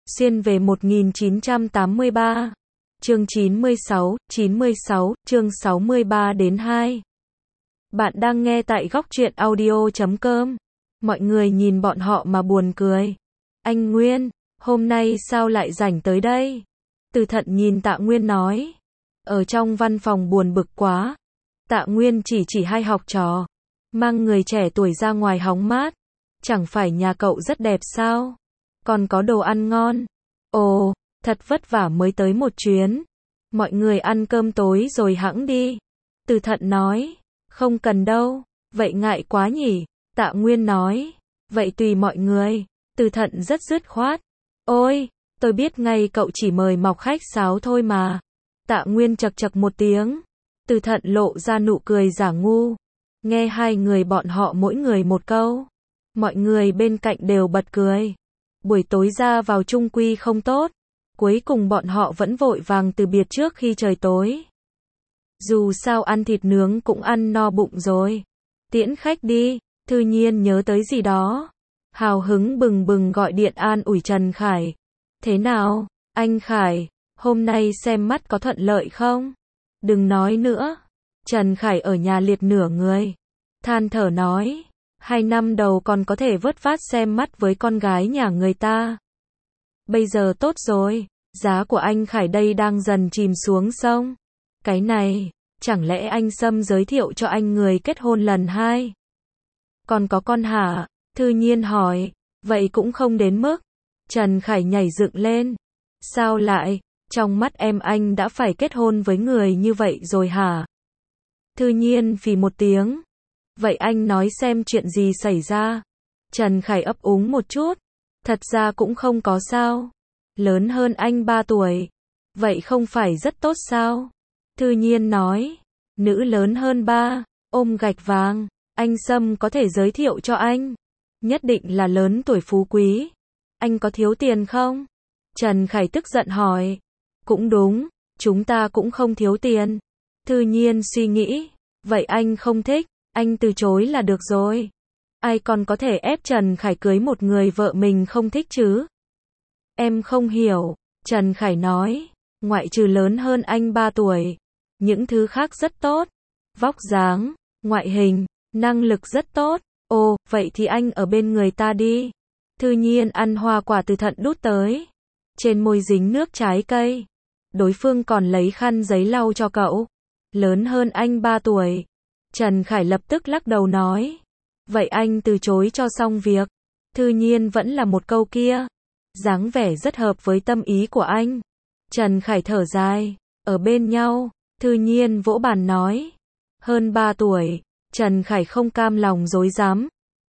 Xuyên về 1983. Chương 96, chương 63 đến 2. Bạn đang nghe tại góc truyện audio.com. Mọi người nhìn bọn họ mà buồn cười. Anh Nguyên, hôm nay sao lại rảnh tới đây? Từ Thận nhìn Tạ Nguyên nói. Ở trong văn phòng buồn bực quá. Tạ Nguyên chỉ hai học trò. Mang người trẻ tuổi ra ngoài hóng mát. Chẳng phải nhà cậu rất đẹp sao? Còn có đồ ăn ngon. Ồ, thật vất vả mới tới một chuyến. Mọi người ăn cơm tối rồi hẵng đi. Từ Thận nói. Không cần đâu. Vậy ngại quá nhỉ? Tạ Nguyên nói. Vậy tùy mọi người. Từ Thận rất dứt khoát. Ôi, tôi biết ngay cậu chỉ mời mọc khách sáo thôi mà. Tạ Nguyên chậc chậc một tiếng. Từ Thận lộ ra nụ cười giả ngu. Nghe hai người bọn họ mỗi người một câu. Mọi người bên cạnh đều bật cười. Buổi tối ra vào chung quy không tốt. Cuối cùng bọn họ vẫn vội vàng từ biệt trước khi trời tối. Dù sao ăn thịt nướng cũng ăn no bụng rồi. Tiễn khách đi. Thư Nhiên nhớ tới gì đó. Hào hứng bừng bừng gọi điện an ủi Trần Khải. Thế nào, anh Khải, hôm nay xem mắt có thuận lợi không? Đừng nói nữa. Trần Khải ở nhà liệt nửa người. Than thở nói. 2 năm đầu còn có thể vớt vát xem mắt với con gái nhà người ta. Bây giờ tốt rồi, giá của anh Khải đây đang dần chìm xuống sông. Cái này, chẳng lẽ anh Sâm giới thiệu cho anh người kết hôn lần 2? Còn có con hả? Thư Nhiên hỏi. Vậy cũng không đến mức. Trần Khải nhảy dựng lên. Sao lại, trong mắt em anh đã phải kết hôn với người như vậy rồi hả? Thư Nhiên phì một tiếng. Vậy anh nói xem chuyện gì xảy ra? Trần Khải ấp úng một chút. Thật ra cũng không có sao. Lớn hơn anh 3 tuổi. Vậy không phải rất tốt sao? Thư Nhiên nói. Nữ lớn hơn 3, ôm gạch vàng. Anh Sâm có thể giới thiệu cho anh. Nhất định là lớn tuổi phú quý. Anh có thiếu tiền không? Trần Khải tức giận hỏi. Cũng đúng, chúng ta cũng không thiếu tiền. Thư Nhiên suy nghĩ. Vậy anh không thích, anh từ chối là được rồi. Ai còn có thể ép Trần Khải cưới một người vợ mình không thích chứ? Em không hiểu. Trần Khải nói. Ngoại trừ lớn hơn anh 3 tuổi. Những thứ khác rất tốt. Vóc dáng, ngoại hình, năng lực rất tốt. Ồ, vậy thì anh ở bên người ta đi. Thư Nhiên ăn hoa quả Từ Thận đút tới. Trên môi dính nước trái cây. Đối phương còn lấy khăn giấy lau cho cậu. Lớn hơn anh 3 tuổi. Trần Khải lập tức lắc đầu nói. Vậy anh từ chối cho xong việc. Thư Nhiên vẫn là một câu kia. Dáng vẻ rất hợp với tâm ý của anh. Trần Khải thở dài. Ở bên nhau. Thư Nhiên vỗ bàn nói. Hơn 3 tuổi. Trần Khải không cam lòng dối dám.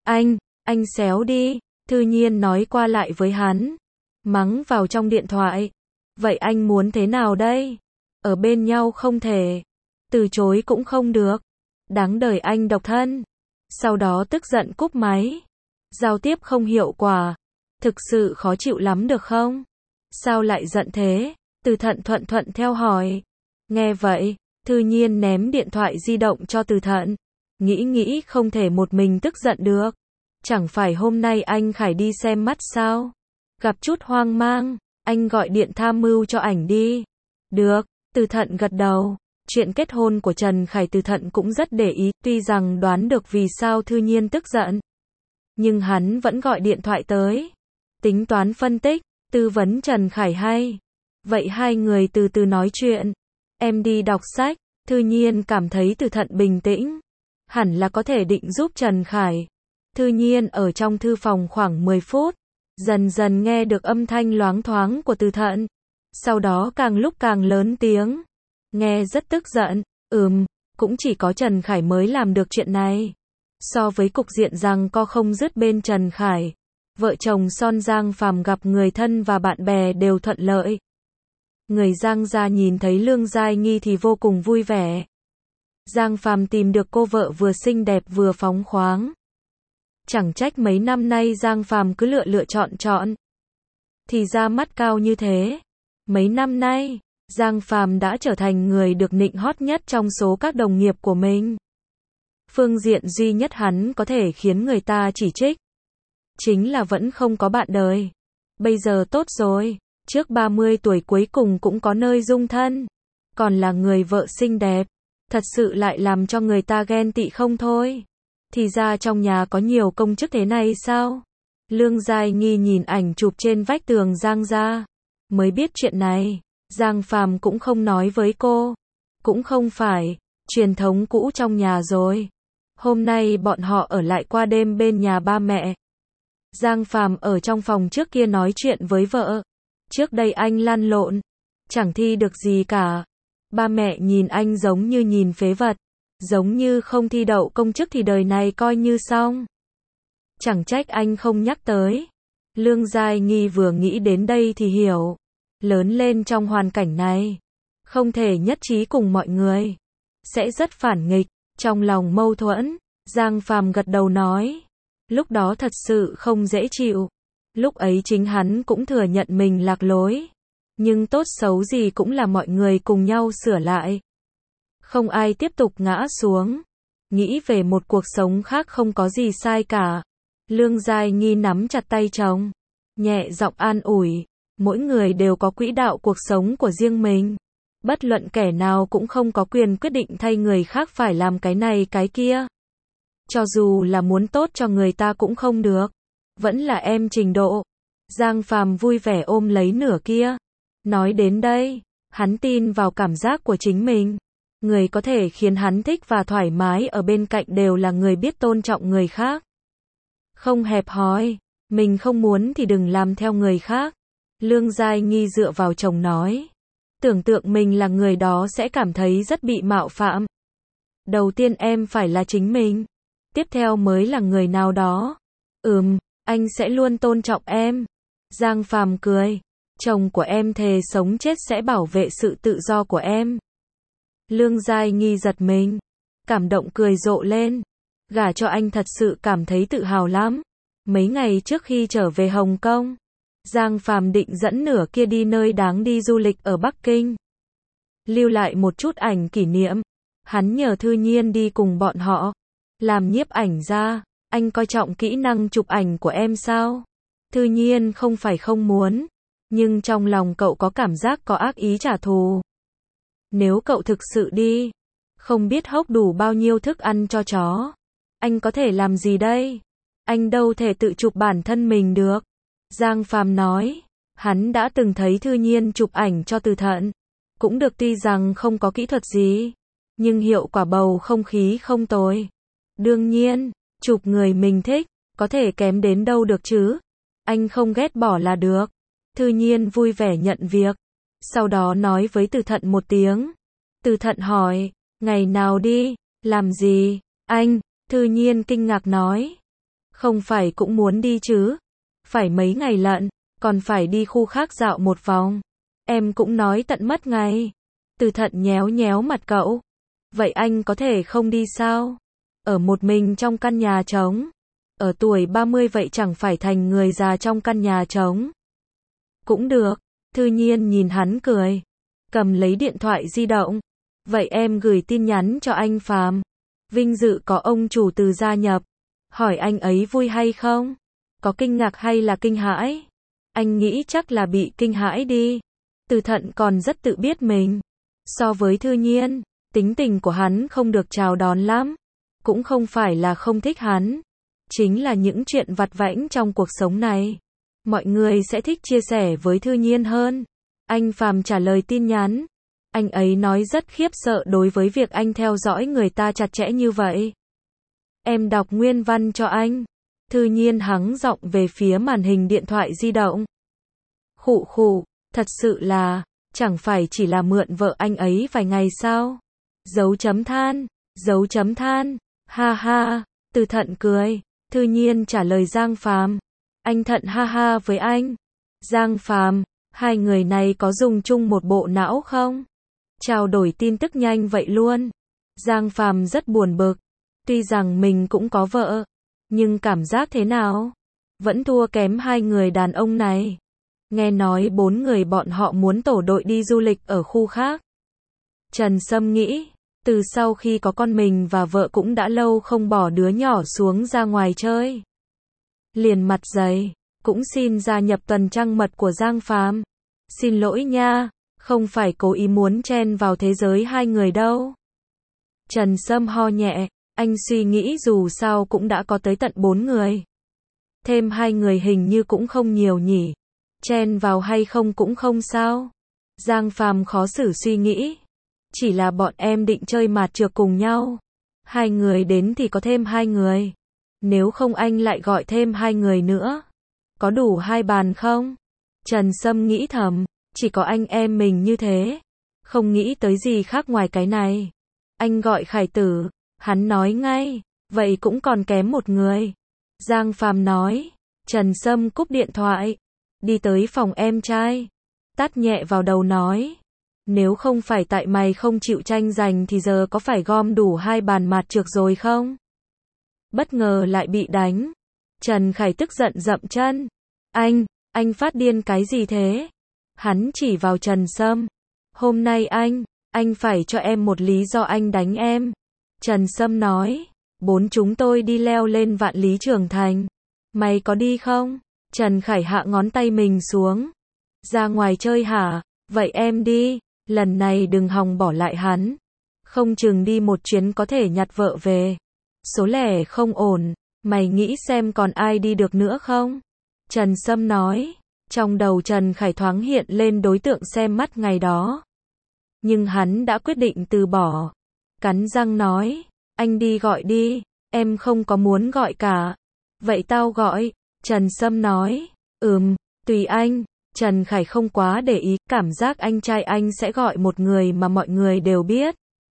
Anh xéo đi. Thư Nhiên nói qua lại với hắn. Mắng vào trong điện thoại. Vậy anh muốn thế nào đây? Ở bên nhau không thể. Từ chối cũng không được. Đáng đời anh độc thân. Sau đó tức giận cúp máy. Giao tiếp không hiệu quả. Thực sự khó chịu lắm được không? Sao lại giận thế? Từ Thận thuận theo hỏi. Nghe vậy, Thư Nhiên ném điện thoại di động cho Từ Thận. Nghĩ không thể một mình tức giận được. Chẳng phải hôm nay anh Khải đi xem mắt sao? Gặp chút hoang mang, anh gọi điện tham mưu cho ảnh đi. Được, Từ Thận gật đầu. Chuyện kết hôn của Trần Khải Từ Thận cũng rất để ý, tuy rằng đoán được vì sao Thư Nhiên tức giận. Nhưng hắn vẫn gọi điện thoại tới. Tính toán phân tích, tư vấn Trần Khải hay. Vậy hai người từ từ nói chuyện. Em đi đọc sách. Thư Nhiên cảm thấy Từ Thận bình tĩnh. Hẳn là có thể định giúp Trần Khải. Thư Nhiên ở trong thư phòng khoảng 10 phút. Dần dần nghe được âm thanh loáng thoáng của Từ Thận. Sau đó càng lúc càng lớn tiếng. Nghe rất tức giận. Cũng chỉ có Trần Khải mới làm được chuyện này. So với cục diện giằng co không dứt bên Trần Khải, vợ chồng son Giang Phàm gặp người thân và bạn bè đều thuận lợi. Người Giang gia nhìn thấy Lương Giai Nghi thì vô cùng vui vẻ. Giang Phàm tìm được cô vợ vừa xinh đẹp vừa phóng khoáng. Chẳng trách mấy năm nay Giang Phàm cứ lựa chọn. Thì ra mắt cao như thế. Mấy năm nay, Giang Phàm đã trở thành người được nịnh hót nhất trong số các đồng nghiệp của mình. Phương diện duy nhất hắn có thể khiến người ta chỉ trích chính là vẫn không có bạn đời. Bây giờ tốt rồi, trước 30 tuổi cuối cùng cũng có nơi dung thân, còn là người vợ xinh đẹp, thật sự lại làm cho người ta ghen tị không thôi. Thì ra trong nhà có nhiều công chức thế này sao? Lương Giai Nghi nhìn ảnh chụp trên vách tường Giang gia, mới biết chuyện này. Giang Phàm cũng không nói với cô, cũng không phải truyền thống cũ trong nhà rồi. Hôm nay bọn họ ở lại qua đêm bên nhà ba mẹ. Giang Phàm ở trong phòng trước kia nói chuyện với vợ. Trước đây anh lăn lộn, chẳng thi được gì cả. Ba mẹ nhìn anh giống như nhìn phế vật, giống như không thi đậu công chức thì đời này coi như xong. Chẳng trách anh không nhắc tới. Lương Giai Nghi vừa nghĩ đến đây thì hiểu, lớn lên trong hoàn cảnh này, không thể nhất trí cùng mọi người, sẽ rất phản nghịch, trong lòng mâu thuẫn. Giang Phàm gật đầu nói, lúc đó thật sự không dễ chịu. Lúc ấy chính hắn cũng thừa nhận mình lạc lối, nhưng tốt xấu gì cũng là mọi người cùng nhau sửa lại, không ai tiếp tục ngã xuống, nghĩ về một cuộc sống khác không có gì sai cả. Lương Giai Nghi nắm chặt tay chồng, nhẹ giọng an ủi, mỗi người đều có quỹ đạo cuộc sống của riêng mình, bất luận kẻ nào cũng không có quyền quyết định thay người khác phải làm cái này cái kia. Cho dù là muốn tốt cho người ta cũng không được, vẫn là em trình độ. Giang Phàm vui vẻ ôm lấy nửa kia. Nói đến đây, hắn tin vào cảm giác của chính mình. Người có thể khiến hắn thích và thoải mái ở bên cạnh đều là người biết tôn trọng người khác, không hẹp hòi. Mình không muốn thì đừng làm theo người khác. Lương Giai Nghi dựa vào chồng nói. Tưởng tượng mình là người đó sẽ cảm thấy rất bị mạo phạm. Đầu tiên em phải là chính mình, tiếp theo mới là người nào đó. Anh sẽ luôn tôn trọng em. Giang Phàm cười. Chồng của em thề sống chết sẽ bảo vệ sự tự do của em. Lương Giai Nghi giật mình, cảm động cười rộ lên. Gả cho anh thật sự cảm thấy tự hào lắm. Mấy ngày trước khi trở về Hồng Kông, Giang Phàm định dẫn nửa kia đi nơi đáng đi du lịch ở Bắc Kinh, lưu lại một chút ảnh kỷ niệm. Hắn nhờ Thư Nhiên đi cùng bọn họ, làm nhiếp ảnh gia. Anh coi trọng kỹ năng chụp ảnh của em sao? Thư Nhiên không phải không muốn, nhưng trong lòng cậu có cảm giác có ác ý trả thù. Nếu cậu thực sự đi, không biết hốc đủ bao nhiêu thức ăn cho chó, anh có thể làm gì đây? Anh đâu thể tự chụp bản thân mình được. Giang Phàm nói, hắn đã từng thấy Thư Nhiên chụp ảnh cho Từ Thận, cũng được, tuy rằng không có kỹ thuật gì, nhưng hiệu quả bầu không khí không tồi. Đương nhiên, chụp người mình thích, có thể kém đến đâu được chứ? Anh không ghét bỏ là được. Thư Nhiên vui vẻ nhận việc, sau đó nói với Từ Thận một tiếng. Từ Thận hỏi, ngày nào đi, làm gì? Anh, Thư Nhiên kinh ngạc nói, không phải cũng muốn đi chứ? Phải mấy ngày lận, còn phải đi khu khác dạo một vòng. Em cũng nói tận mất ngày. Từ Thận nhéo nhéo mặt cậu. Vậy anh có thể không đi sao? Ở một mình trong căn nhà trống. Ở tuổi 30 vậy chẳng phải thành người già trong căn nhà trống. Cũng được. Thư Nhiên nhìn hắn cười, cầm lấy điện thoại di động. Vậy em gửi tin nhắn cho anh Phàm. Vinh dự có ông chủ Từ gia nhập. Hỏi anh ấy vui hay không? Có kinh ngạc hay là kinh hãi? Anh nghĩ chắc là bị kinh hãi đi. Từ Thận còn rất tự biết mình. So với Thư Nhiên, tính tình của hắn không được chào đón lắm. Cũng không phải là không thích hắn, chính là những chuyện vặt vãnh trong cuộc sống này, mọi người sẽ thích chia sẻ với Thư Nhiên hơn. Anh Phàm trả lời tin nhắn. Anh ấy nói rất khiếp sợ đối với việc anh theo dõi người ta chặt chẽ như vậy. Em đọc nguyên văn cho anh. Thư Nhiên hắng giọng về phía màn hình điện thoại di động. Khụ khụ, thật sự là, chẳng phải chỉ là mượn vợ anh ấy vài ngày sao? Dấu chấm than, ha ha. Từ Thận cười. Thư Nhiên trả lời Giang Phàm. Anh Thận ha ha với anh. Giang Phàm, hai người này có dùng chung một bộ não không? Trao đổi tin tức nhanh vậy luôn. Giang Phàm rất buồn bực. Tuy rằng mình cũng có vợ, nhưng cảm giác thế nào? Vẫn thua kém hai người đàn ông này. Nghe nói 4 người bọn họ muốn tổ đội đi du lịch ở khu khác. Trần Sâm nghĩ, từ sau khi có con mình và vợ cũng đã lâu không bỏ đứa nhỏ xuống ra ngoài chơi. Liền mặt dày, cũng xin gia nhập tuần trăng mật của Giang Phàm. Xin lỗi nha, không phải cố ý muốn chen vào thế giới hai người đâu. Trần Sâm ho nhẹ, anh suy nghĩ dù sao cũng đã có tới tận 4 người. Thêm 2 người hình như cũng không nhiều nhỉ. Chen vào hay không cũng không sao. Giang Phàm khó xử suy nghĩ. Chỉ là bọn em định chơi mạt trược cùng nhau. 2 người đến thì có thêm 2 người. Nếu không anh lại gọi thêm 2 người nữa. Có đủ 2 bàn không? Trần Sâm nghĩ thầm, chỉ có anh em mình như thế. Không nghĩ tới gì khác ngoài cái này. Anh gọi Khải Tử, hắn nói ngay, vậy cũng còn kém 1 người. Giang Phàm nói, Trần Sâm cúp điện thoại, đi tới phòng em trai, tát nhẹ vào đầu nói, nếu không phải tại mày không chịu tranh giành thì giờ có phải gom đủ 2 bàn mạt trược rồi không? Bất ngờ lại bị đánh. Trần Khải tức giận dậm chân. Anh phát điên cái gì thế? Hắn chỉ vào Trần Sâm. Hôm nay anh phải cho em một lý do anh đánh em. Trần Sâm nói, 4 chúng tôi đi leo lên Vạn Lý Trường Thành. Mày có đi không? Trần Khải hạ ngón tay mình xuống. Ra ngoài chơi hả? Vậy em đi, lần này đừng hòng bỏ lại hắn. Không chừng đi một chuyến có thể nhặt vợ về. Số lẻ không ổn, mày nghĩ xem còn ai đi được nữa không? Trần Sâm nói, trong đầu Trần Khải thoáng hiện lên đối tượng xem mắt ngày đó. Nhưng hắn đã quyết định từ bỏ. Cắn răng nói, anh đi gọi đi, em không có muốn gọi cả. Vậy tao gọi. Trần Sâm nói, tùy anh. Trần Khải không quá để ý, cảm giác anh trai anh sẽ gọi một người mà mọi người đều biết.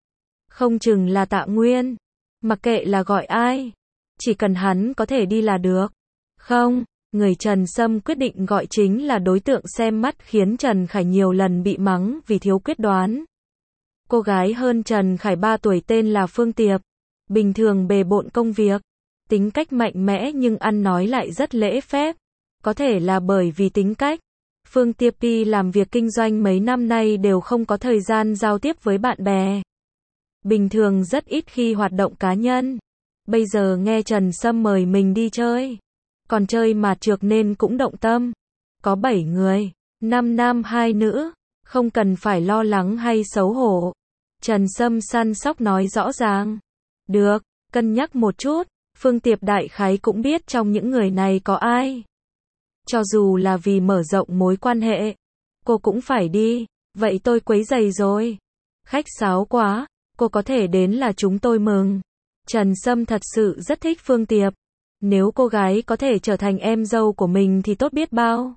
Không chừng là Tạ Nguyên. Mặc kệ là gọi ai, chỉ cần hắn có thể đi là được. Không, người Trần Sâm quyết định gọi chính là đối tượng xem mắt khiến Trần Khải nhiều lần bị mắng vì thiếu quyết đoán. Cô gái hơn Trần Khải 3 tuổi tên là Phương Tiệp. Bình thường bề bộn công việc, tính cách mạnh mẽ nhưng ăn nói lại rất lễ phép. Có thể là bởi vì tính cách, Phương Tiệp làm việc kinh doanh mấy năm nay đều không có thời gian giao tiếp với bạn bè. Bình thường rất ít khi hoạt động cá nhân. Bây giờ nghe Trần Sâm mời mình đi chơi, còn chơi mạt trược nên cũng động tâm. Có 7 người, 5 nam 2 nữ, không cần phải lo lắng hay xấu hổ. Trần Sâm săn sóc nói rõ ràng. Được, cân nhắc một chút. Phương Tiệp đại khái cũng biết trong những người này có ai. Cho dù là vì mở rộng mối quan hệ, cô cũng phải đi. Vậy tôi quấy rầy rồi. Khách sáo quá, cô có thể đến là chúng tôi mừng. Trần Sâm thật sự rất thích Phương Tiệp. Nếu cô gái có thể trở thành em dâu của mình thì tốt biết bao.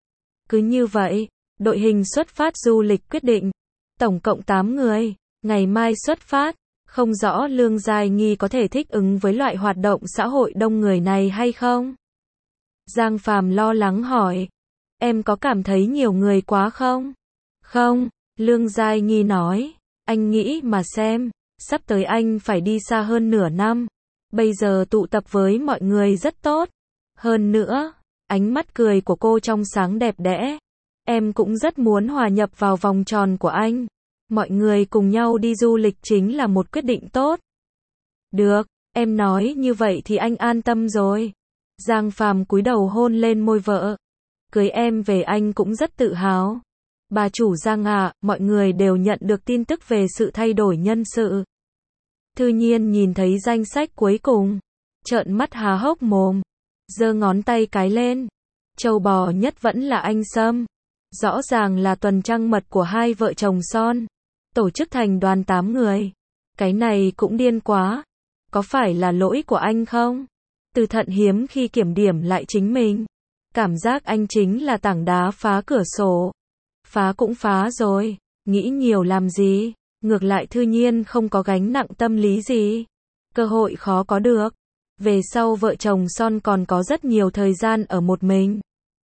Cứ như vậy, đội hình xuất phát du lịch quyết định. Tổng cộng 8 người, ngày mai xuất phát. Không rõ Lương Giai Nghi có thể thích ứng với loại hoạt động xã hội đông người này hay không? Giang Phàm lo lắng hỏi. Em có cảm thấy nhiều người quá không? Không, Lương Giai Nghi nói. Anh nghĩ mà xem, sắp tới anh phải đi xa hơn nửa năm. Bây giờ tụ tập với mọi người rất tốt. Hơn nữa, ánh mắt cười của cô trong sáng đẹp đẽ. Em cũng rất muốn hòa nhập vào vòng tròn của anh. Mọi người cùng nhau đi du lịch chính là một quyết định tốt. Được, em nói như vậy thì anh an tâm rồi. Giang Phàm cúi đầu hôn lên môi vợ. Cưới em về anh cũng rất tự hào. Bà chủ Giang ạ, mọi người đều nhận được tin tức về sự thay đổi nhân sự. Thư Nhiên nhìn thấy danh sách cuối cùng, trợn mắt há hốc mồm, giơ ngón tay cái lên. Trâu bò nhất vẫn là anh Sâm. Rõ ràng là tuần trăng mật của hai vợ chồng son. Tổ chức thành đoàn 8 người. Cái này cũng điên quá. Có phải là lỗi của anh không? Từ Thận hiếm khi kiểm điểm lại chính mình. Cảm giác anh chính là tảng đá phá cửa sổ. Phá cũng phá rồi. Nghĩ nhiều làm gì? Ngược lại Thư Nhiên không có gánh nặng tâm lý gì. Cơ hội khó có được. Về sau vợ chồng son còn có rất nhiều thời gian ở một mình.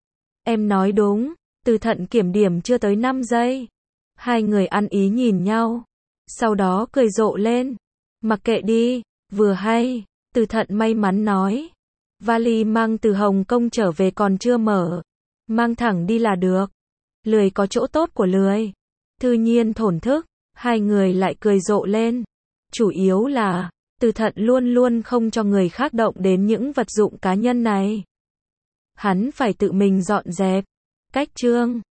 Em nói đúng. Từ Thận kiểm điểm chưa tới 5 giây. Hai người ăn ý nhìn nhau. Sau đó cười rộ lên. Mặc kệ đi, vừa hay. Từ Thận may mắn nói. Vali mang từ Hồng Kông trở về còn chưa mở. Mang thẳng đi là được. Lười có chỗ tốt của lười. Thư Nhiên thổn thức. Hai người lại cười rộ lên. Chủ yếu là, Từ Thận luôn luôn không cho người khác động đến những vật dụng cá nhân này. Hắn phải tự mình dọn dẹp. Cách chương